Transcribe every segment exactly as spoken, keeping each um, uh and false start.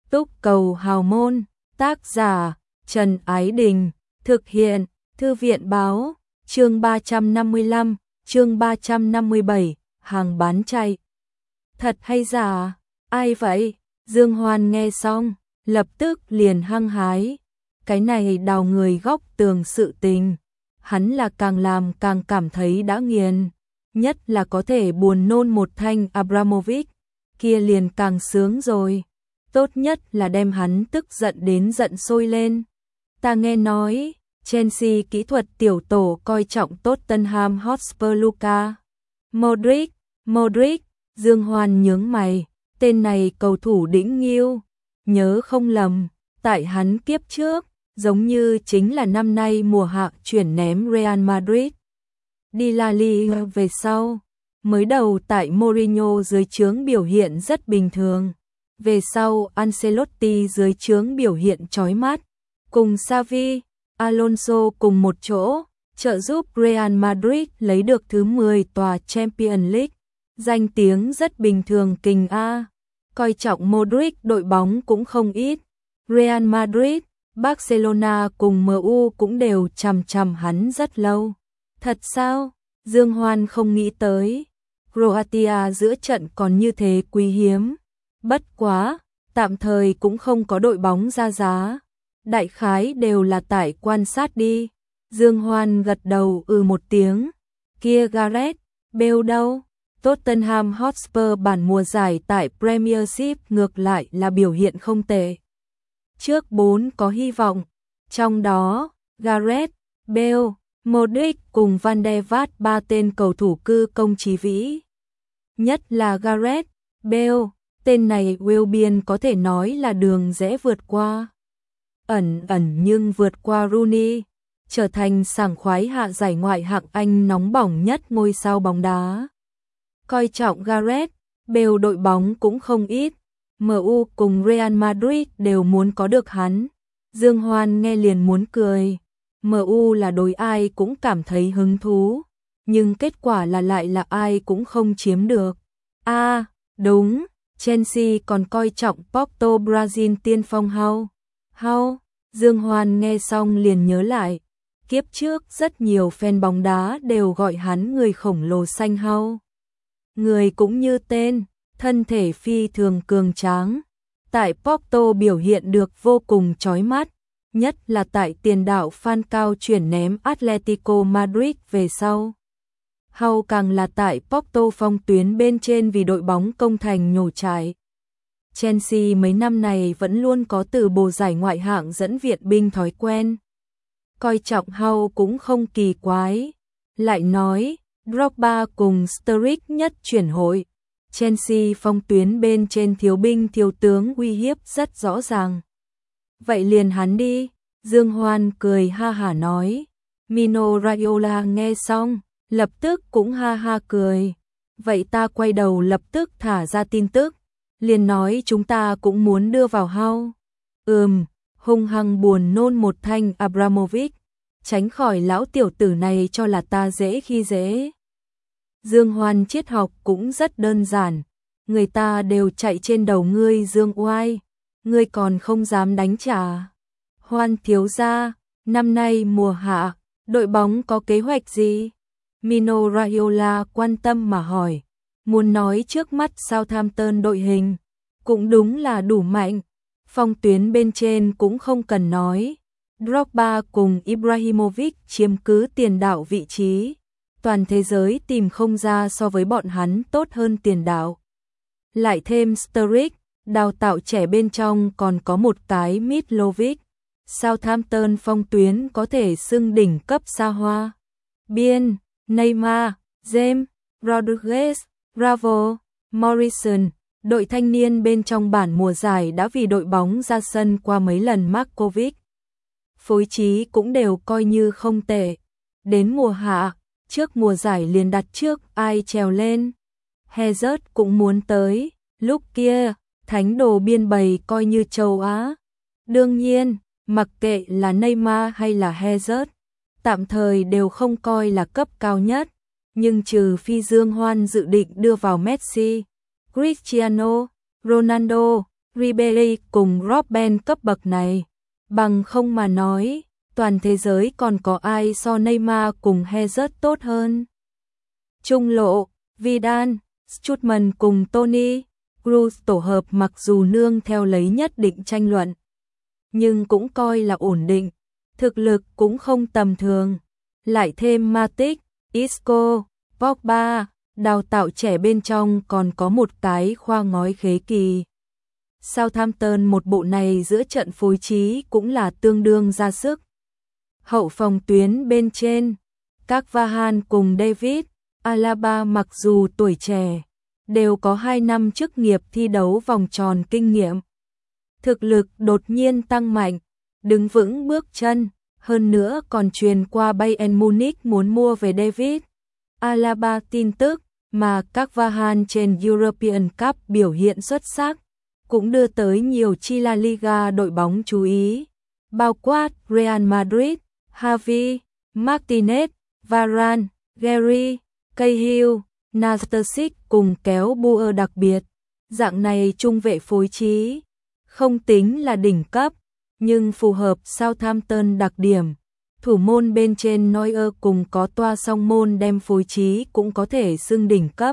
Túc cầu hào môn, tác giả Trần Ái Đình, thực hiện Thư viện báo, chương ba trăm năm mươi lăm, chương ba trăm năm mươi bảy, hàng bán chạy. Thật hay giả? Ai vậy? Dương Hoan nghe xong, lập tức liền hăng hái. Cái này đào người góc tường sự tình, hắn là càng làm càng cảm thấy đã nghiền, nhất là có thể buồn nôn một thanh Abramovich, kia liền càng sướng rồi. Tốt nhất là đem hắn tức giận đến giận sôi lên. Ta nghe nói, Chelsea kỹ thuật tiểu tổ coi trọng Tottenham Hotspur Luka Modric, Modric, Dương Hoan nhướng mày, tên này cầu thủ đỉnh nghiêu, nhớ không lầm, tại hắn kiếp trước, giống như chính là năm nay mùa hạ chuyển ném Real Madrid. Đi La Liga về sau, mới đầu tại Mourinho dưới trướng biểu hiện rất bình thường. Về sau Ancelotti dưới trướng biểu hiện chói mắt, cùng Xavi, Alonso cùng một chỗ, trợ giúp Real Madrid lấy được thứ mười tòa Champions League, danh tiếng rất bình thường kình A. Coi trọng Modric đội bóng cũng không ít, Real Madrid, Barcelona cùng em u cũng đều chằm chằm hắn rất lâu. Thật sao? Dương Hoan không nghĩ tới, Croatia giữa trận còn như thế quý hiếm. Bất quá, tạm thời cũng không có đội bóng ra giá. Đại khái đều là tại quan sát đi. Dương Hoan gật đầu ừ một tiếng. Kia Gareth Bale đâu? Tottenham Hotspur bản mùa giải tại Premiership ngược lại là biểu hiện không tệ. Trước bốn có hy vọng, trong đó Gareth Bale, Modric cùng Van der Vaart ba tên cầu thủ cư công trí vĩ. Nhất là Gareth Bale, tên này Wilbian có thể nói là đường rẽ vượt qua. Ẩn ẩn nhưng vượt qua Rooney, trở thành sảng khoái hạ giải ngoại hạng Anh nóng bỏng nhất ngôi sao bóng đá. Coi trọng Gareth Bale đội bóng cũng không ít, em u cùng Real Madrid đều muốn có được hắn. Dương Hoan nghe liền muốn cười, em u là đối ai cũng cảm thấy hứng thú, nhưng kết quả là lại là ai cũng không chiếm được. A, à, đúng, Chelsea còn coi trọng Porto Brazil tiên phong Hau. Hau, Dương Hoan nghe xong liền nhớ lại, kiếp trước rất nhiều fan bóng đá đều gọi hắn người khổng lồ xanh Hau. Người cũng như tên, thân thể phi thường cường tráng, tại Porto biểu hiện được vô cùng chói mắt, nhất là tại tiền đạo Falcao chuyển ném Atletico Madrid về sau. Hau càng là tại Porto phong tuyến bên trên vì đội bóng công thành nhổ trải. Chelsea mấy năm này vẫn luôn có từ bồ giải ngoại hạng dẫn viện binh thói quen. Coi trọng Hau cũng không kỳ quái. Lại nói, Drogba cùng Sturridge nhất chuyển hội. Chelsea phong tuyến bên trên thiếu binh thiếu tướng uy hiếp rất rõ ràng. Vậy liền hắn đi, Dương Hoan cười ha hả nói. Mino Raiola nghe xong, lập tức cũng ha ha cười. Vậy ta quay đầu lập tức thả ra tin tức, liền nói chúng ta cũng muốn đưa vào Hau. Ừm, hung hăng buồn nôn một thanh Abramovich, tránh khỏi lão tiểu tử này cho là ta dễ khi dễ. Dương Hoan triết học cũng rất đơn giản, người ta đều chạy trên đầu ngươi Dương oai, ngươi còn không dám đánh trả. Hoan thiếu gia, năm nay mùa hạ, đội bóng có kế hoạch gì? Mino Raiola quan tâm mà hỏi, muốn nói trước mắt Southampton đội hình, cũng đúng là đủ mạnh, phong tuyến bên trên cũng không cần nói. Drogba cùng Ibrahimovic chiếm cứ tiền đạo vị trí, toàn thế giới tìm không ra so với bọn hắn tốt hơn tiền đạo. Lại thêm Sturridge, đào tạo trẻ bên trong còn có một cái Mitrovic, Southampton phong tuyến có thể xưng đỉnh cấp xa hoa. Biên, Neymar, James, Rodriguez, Bravo, Morrison, đội thanh niên bên trong bản mùa giải đã vì đội bóng ra sân qua mấy lần Markovic. Phối trí cũng đều coi như không tệ. Đến mùa hạ, trước mùa giải liền đặt trước ai trèo lên. Hazard cũng muốn tới, lúc kia, thánh đồ biên bày coi như châu Á. Đương nhiên, mặc kệ là Neymar hay là Hazard, tạm thời đều không coi là cấp cao nhất, nhưng trừ phi Dương Hoan dự định đưa vào Messi, Cristiano Ronaldo, Ribery cùng Robben cấp bậc này. Bằng không mà nói, toàn thế giới còn có ai so Neymar cùng Hazard tốt hơn. Trung lộ, Vidal, Strootman cùng Toni Kroos tổ hợp mặc dù nương theo lấy nhất định tranh luận, nhưng cũng coi là ổn định, thực lực cũng không tầm thường. Lại thêm Matic, Isco, Pogba, đào tạo trẻ bên trong còn có một cái khoa ngói khế kỳ. Southampton một bộ này giữa trận phối trí cũng là tương đương ra sức. Hậu phòng tuyến bên trên, Carvajal cùng David Alaba mặc dù tuổi trẻ, đều có hai năm chức nghiệp thi đấu vòng tròn kinh nghiệm. Thực lực đột nhiên tăng mạnh, đứng vững bước chân, hơn nữa còn truyền qua Bayern Munich muốn mua về David Alaba tin tức, mà Carvajal trên European Cup biểu hiện xuất sắc, cũng đưa tới nhiều chi La Liga đội bóng chú ý, bao quát Real Madrid, Xavi, Martinez, Varane, Gary, Cahill, Nastasic cùng kéo Buer đặc biệt. Dạng này trung vệ phối trí, không tính là đỉnh cấp, nhưng phù hợp Southampton đặc điểm. Thủ môn bên trên Neuer cùng có toa song môn đem phối trí cũng có thể xưng đỉnh cấp.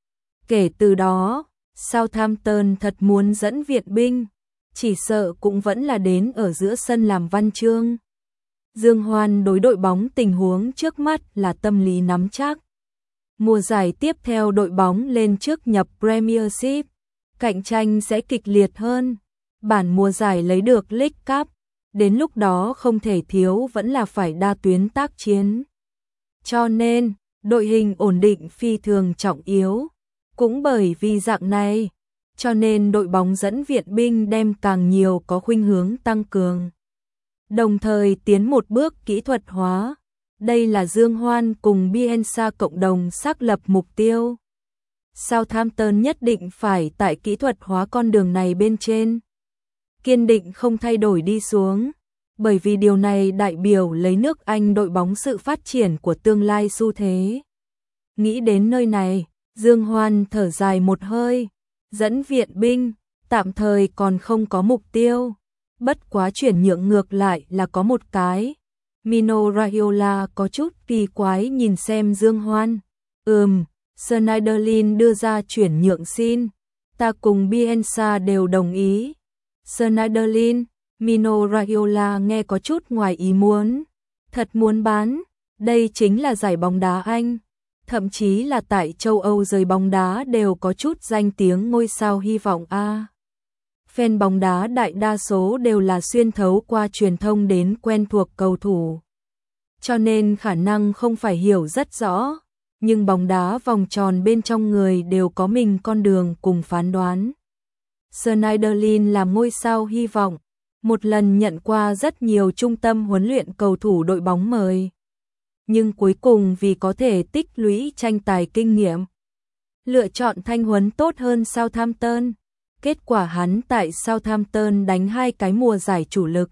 Kể từ đó, Southampton thật muốn dẫn viện binh, chỉ sợ cũng vẫn là đến ở giữa sân làm văn chương. Dương Hoan đối đội bóng tình huống trước mắt là tâm lý nắm chắc. Mùa giải tiếp theo đội bóng lên trước nhập Premiership, cạnh tranh sẽ kịch liệt hơn. Bản mùa giải lấy được League Cup, đến lúc đó không thể thiếu vẫn là phải đa tuyến tác chiến. Cho nên, đội hình ổn định phi thường trọng yếu. Cũng bởi vì dạng này, cho nên đội bóng dẫn viện binh đem càng nhiều có khuynh hướng tăng cường. Đồng thời tiến một bước kỹ thuật hóa. Đây là Dương Hoan cùng Bielsa cộng đồng xác lập mục tiêu. Southampton nhất định phải tại kỹ thuật hóa con đường này bên trên. Kiên định không thay đổi đi xuống. Bởi vì điều này đại biểu lấy nước Anh đội bóng sự phát triển của tương lai xu thế. Nghĩ đến nơi này, Dương Hoan thở dài một hơi. Dẫn viện binh, tạm thời còn không có mục tiêu. Bất quá chuyển nhượng ngược lại là có một cái. Mino Raiola có chút kỳ quái nhìn xem Dương Hoan. Ừm, Schneiderlin đưa ra chuyển nhượng xin. Ta cùng Bielsa đều đồng ý. Schneiderlin, Mino Raiola nghe có chút ngoài ý muốn. Thật muốn bán, đây chính là giải bóng đá Anh. Thậm chí là tại châu Âu giới bóng đá đều có chút danh tiếng ngôi sao hy vọng a. À. Fan bóng đá đại đa số đều là xuyên thấu qua truyền thông đến quen thuộc cầu thủ. Cho nên khả năng không phải hiểu rất rõ, nhưng bóng đá vòng tròn bên trong người đều có mình con đường cùng phán đoán. Schneiderlin làm ngôi sao hy vọng, một lần nhận qua rất nhiều trung tâm huấn luyện cầu thủ đội bóng mời. Nhưng cuối cùng vì có thể tích lũy tranh tài kinh nghiệm, lựa chọn thanh huấn tốt hơn Southampton. Kết quả hắn tại Southampton đánh hai cái mùa giải chủ lực.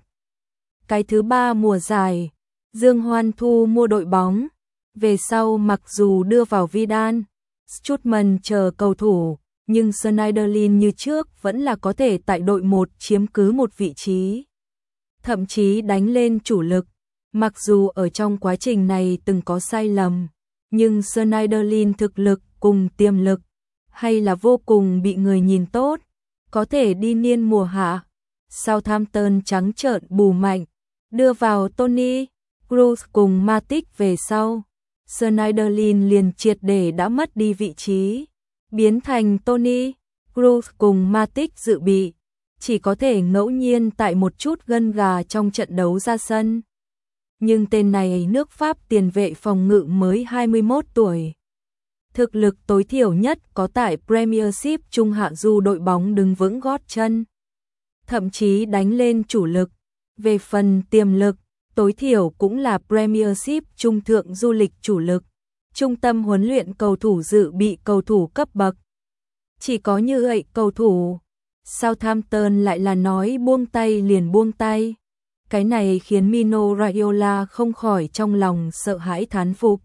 Cái thứ ba mùa giải, Dương Hoan thu mua đội bóng. Về sau mặc dù đưa vào Vidal, Strootman chờ cầu thủ, nhưng Schneiderlin như trước vẫn là có thể tại đội một chiếm cứ một vị trí. Thậm chí đánh lên chủ lực. Mặc dù ở trong quá trình này từng có sai lầm, nhưng Schneiderlin thực lực cùng tiềm lực hay là vô cùng bị người nhìn tốt, có thể đi niên mùa hạ. Southampton trắng trợn bù mạnh, đưa vào Toni Kroos cùng Matic về sau. Schneiderlin liền triệt để đã mất đi vị trí, biến thành Toni Kroos cùng Matic dự bị, chỉ có thể ngẫu nhiên tại một chút gân gà trong trận đấu ra sân. Nhưng tên này nước Pháp tiền vệ phòng ngự mới hai mươi mốt tuổi. Thực lực tối thiểu nhất có tại Premiership trung hạ du đội bóng đứng vững gót chân. Thậm chí đánh lên chủ lực. Về phần tiềm lực, tối thiểu cũng là Premiership trung thượng du lịch chủ lực. Trung tâm huấn luyện cầu thủ dự bị cầu thủ cấp bậc. Chỉ có như vậy cầu thủ, Southampton lại là nói buông tay liền buông tay. Cái này khiến Mino Raiola không khỏi trong lòng sợ hãi thán phục.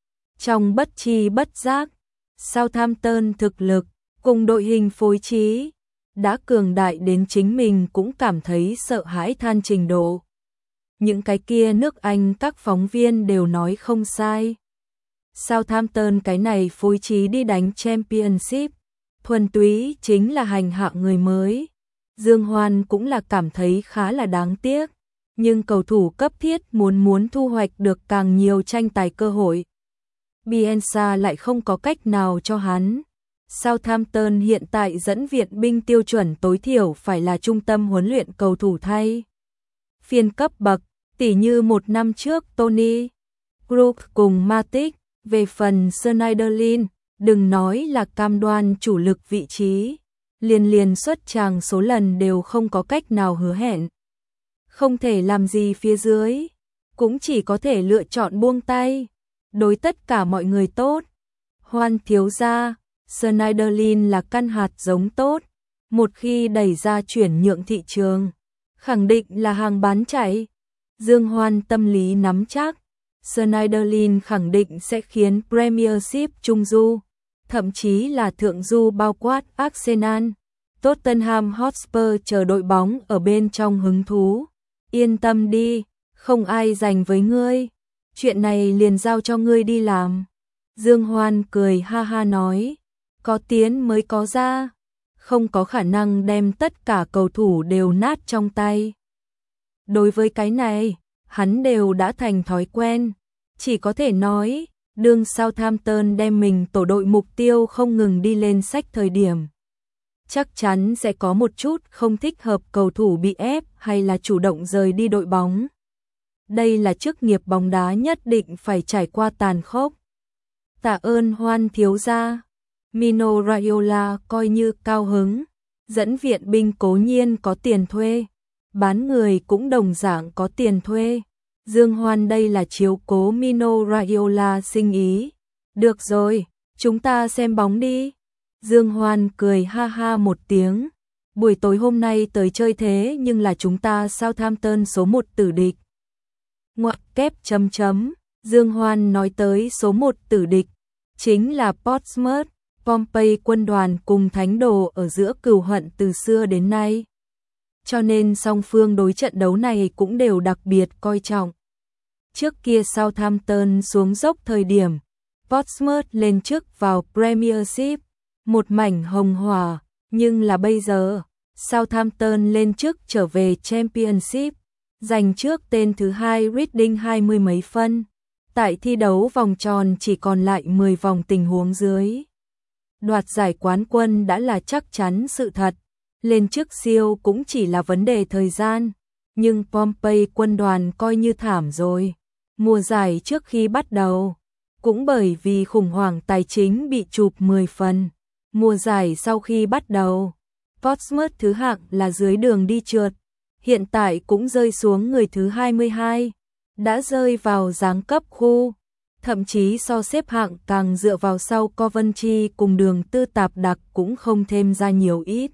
Trong bất chi bất giác, Southampton thực lực cùng đội hình phối trí đã cường đại đến chính mình cũng cảm thấy sợ hãi than trình độ. Những cái kia nước Anh các phóng viên đều nói không sai. Southampton cái này phối trí đi đánh Championship, thuần túy chính là hành hạ người mới. Dương Hoan cũng là cảm thấy khá là đáng tiếc, nhưng cầu thủ cấp thiết muốn muốn thu hoạch được càng nhiều tranh tài cơ hội. Bielsa lại không có cách nào cho hắn. Southampton hiện tại dẫn viện binh tiêu chuẩn tối thiểu phải là trung tâm huấn luyện cầu thủ thay phiên cấp bậc, tỉ như một năm trước Tony Crook cùng Matic. Về phần Schneiderlin, đừng nói là cam đoan chủ lực vị trí, liền liền xuất tràng số lần đều không có cách nào hứa hẹn. Không thể làm gì phía dưới, cũng chỉ có thể lựa chọn buông tay, đối tất cả mọi người tốt. Hoan thiếu gia, Schneiderlin là căn hạt giống tốt, một khi đẩy ra chuyển nhượng thị trường, khẳng định là hàng bán chạy. Dương Hoan tâm lý nắm chắc, Schneiderlin khẳng định sẽ khiến Premiership trung du, thậm chí là thượng du bao quát Arsenal, Tottenham Hotspur chờ đội bóng ở bên trong hứng thú. Yên tâm đi, không ai giành với ngươi, chuyện này liền giao cho ngươi đi làm. Dương Hoan cười ha ha nói, có tiến mới có ra, không có khả năng đem tất cả cầu thủ đều nát trong tay. Đối với cái này, hắn đều đã thành thói quen, chỉ có thể nói, đương Southampton đem mình tổ đội mục tiêu không ngừng đi lên sách thời điểm. Chắc chắn sẽ có một chút không thích hợp cầu thủ bị ép hay là chủ động rời đi đội bóng. Đây là chức nghiệp bóng đá nhất định phải trải qua tàn khốc. Tạ ơn Hoan thiếu gia. Mino Raiola coi như cao hứng, dẫn viện binh cố nhiên có tiền thuê, bán người cũng đồng dạng có tiền thuê. Dương Hoan đây là chiếu cố Mino Raiola sinh ý. Được rồi, chúng ta xem bóng đi. Dương Hoan cười ha ha một tiếng. Buổi tối hôm nay tới chơi thế nhưng là chúng ta Southampton số một tử địch. Ngoặc kép chấm chấm. Dương Hoan nói tới số một tử địch, chính là Portsmouth. Pompey quân đoàn cùng thánh đồ ở giữa cừu hận từ xưa đến nay. Cho nên song phương đối trận đấu này cũng đều đặc biệt coi trọng. Trước kia Southampton xuống dốc thời điểm, Portsmouth lên trước vào Premiership, một mảnh hồng hỏa, nhưng là bây giờ, Southampton lên trước trở về Championship, giành trước tên thứ hai Reading hai mươi mấy phân. Tại thi đấu vòng tròn chỉ còn lại mười vòng tình huống dưới. Đoạt giải quán quân đã là chắc chắn sự thật, lên trước siêu cũng chỉ là vấn đề thời gian, nhưng Pompey quân đoàn coi như thảm rồi. Mùa giải trước khi bắt đầu, cũng bởi vì khủng hoảng tài chính bị chụp mười phần. Mùa giải sau khi bắt đầu, Portsmouth thứ hạng là dưới đường đi trượt, hiện tại cũng rơi xuống người thứ hai mươi hai, đã rơi vào giáng cấp khu. Thậm chí so xếp hạng càng dựa vào sau Coventry cùng Đường Tư Tạp Đặc cũng không thêm ra nhiều ít.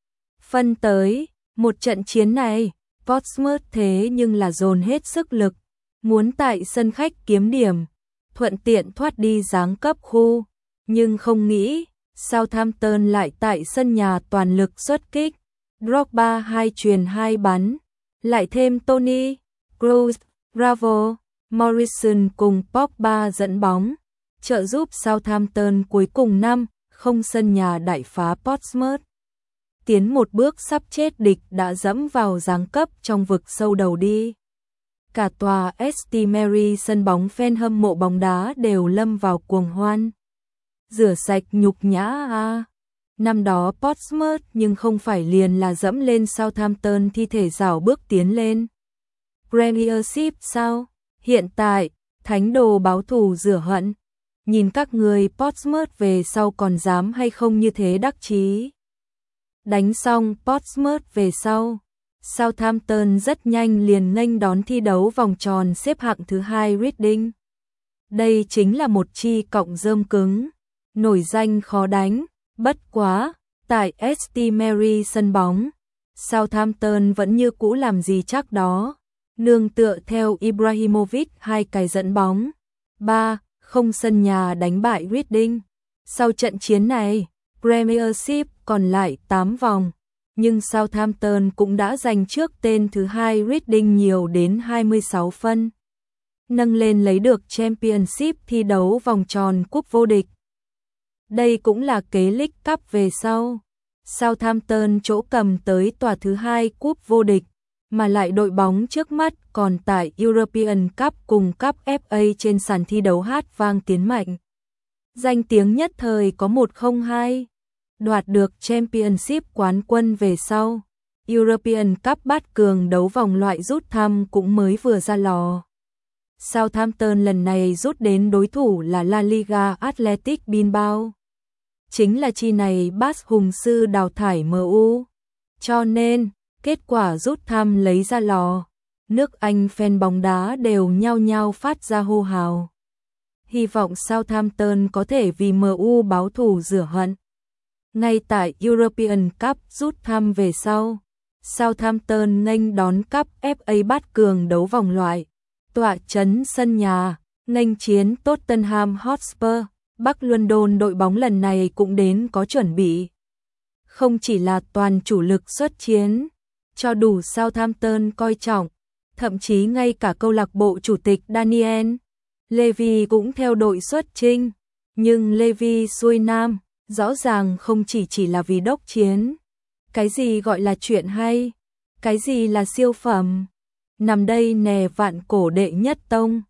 Phân tới, một trận chiến này, Portsmouth thế nhưng là dồn hết sức lực, muốn tại sân khách kiếm điểm, thuận tiện thoát đi giáng cấp khu, nhưng không nghĩ, Southampton lại tại sân nhà toàn lực xuất kích, Drogba hai chuyền hai bắn, lại thêm Tony, Kroos, Bravo, Morrison cùng Pogba dẫn bóng, trợ giúp Southampton cuối cùng năm không sân nhà đại phá Portsmouth. Tiến một bước sắp chết địch đã dẫm vào giáng cấp trong vực sâu đầu đi. Cả tòa ét tê Mary sân bóng fan hâm mộ bóng đá đều lâm vào cuồng hoan. Rửa sạch nhục nhã a. Năm đó Portsmouth nhưng không phải liền là dẫm lên Southampton thi thể rảo bước tiến lên Premiership sao? Hiện tại, thánh đồ báo thù rửa hận. Nhìn các người Portsmouth về sau còn dám hay không như thế đắc chí. Đánh xong Portsmouth về sau, Southampton rất nhanh liền nghênh đón thi đấu vòng tròn xếp hạng thứ hai Reading. Đây chính là một chi cọng rơm cứng, nổi danh khó đánh, bất quá, tại ét tê Mary sân bóng, Southampton vẫn như cũ làm gì chắc đó. Nương tựa theo Ibrahimovic hai cái dẫn bóng, ba không sân nhà đánh bại Reading. Sau trận chiến này, Premiership còn lại tám vòng, nhưng Southampton cũng đã giành trước tên thứ hai Reading nhiều đến hai mươi sáu phân, nâng lên lấy được Championship thi đấu vòng tròn cúp vô địch. Đây cũng là kế League Cup về sau. Southampton chỗ cầm tới tòa thứ hai cúp vô địch, mà lại đội bóng trước mắt còn tại European Cup cùng Cup ép a trên sàn thi đấu hát vang tiến mạnh. Danh tiếng nhất thời có một không hai, đoạt được Championship quán quân về sau. European Cup bát cường đấu vòng loại rút thăm cũng mới vừa ra lò. Southampton lần này rút đến đối thủ là La Liga Athletic Bilbao. Chính là chi này Bas hùng sư đào thải em u. Cho nên, kết quả rút thăm lấy ra lò. Nước Anh fan bóng đá đều nhao nhao phát ra hô hào. Hy vọng Southampton có thể vì em u báo thù rửa hận. Ngay tại European Cup rút thăm về sau, Southampton nghênh đón Cup ép a bát cường đấu vòng loại. Tọa trấn sân nhà, nghênh chiến Tottenham Hotspur. Bắc London đội bóng lần này cũng đến có chuẩn bị. Không chỉ là toàn chủ lực xuất chiến, cho đủ Southampton coi trọng, thậm chí ngay cả câu lạc bộ chủ tịch Daniel Levy cũng theo đội xuất chinh. Nhưng Levy xuôi nam, rõ ràng không chỉ chỉ là vì đốc chiến. Cái gì gọi là chuyện hay? Cái gì là siêu phẩm? Nằm đây nè vạn cổ đệ nhất tông.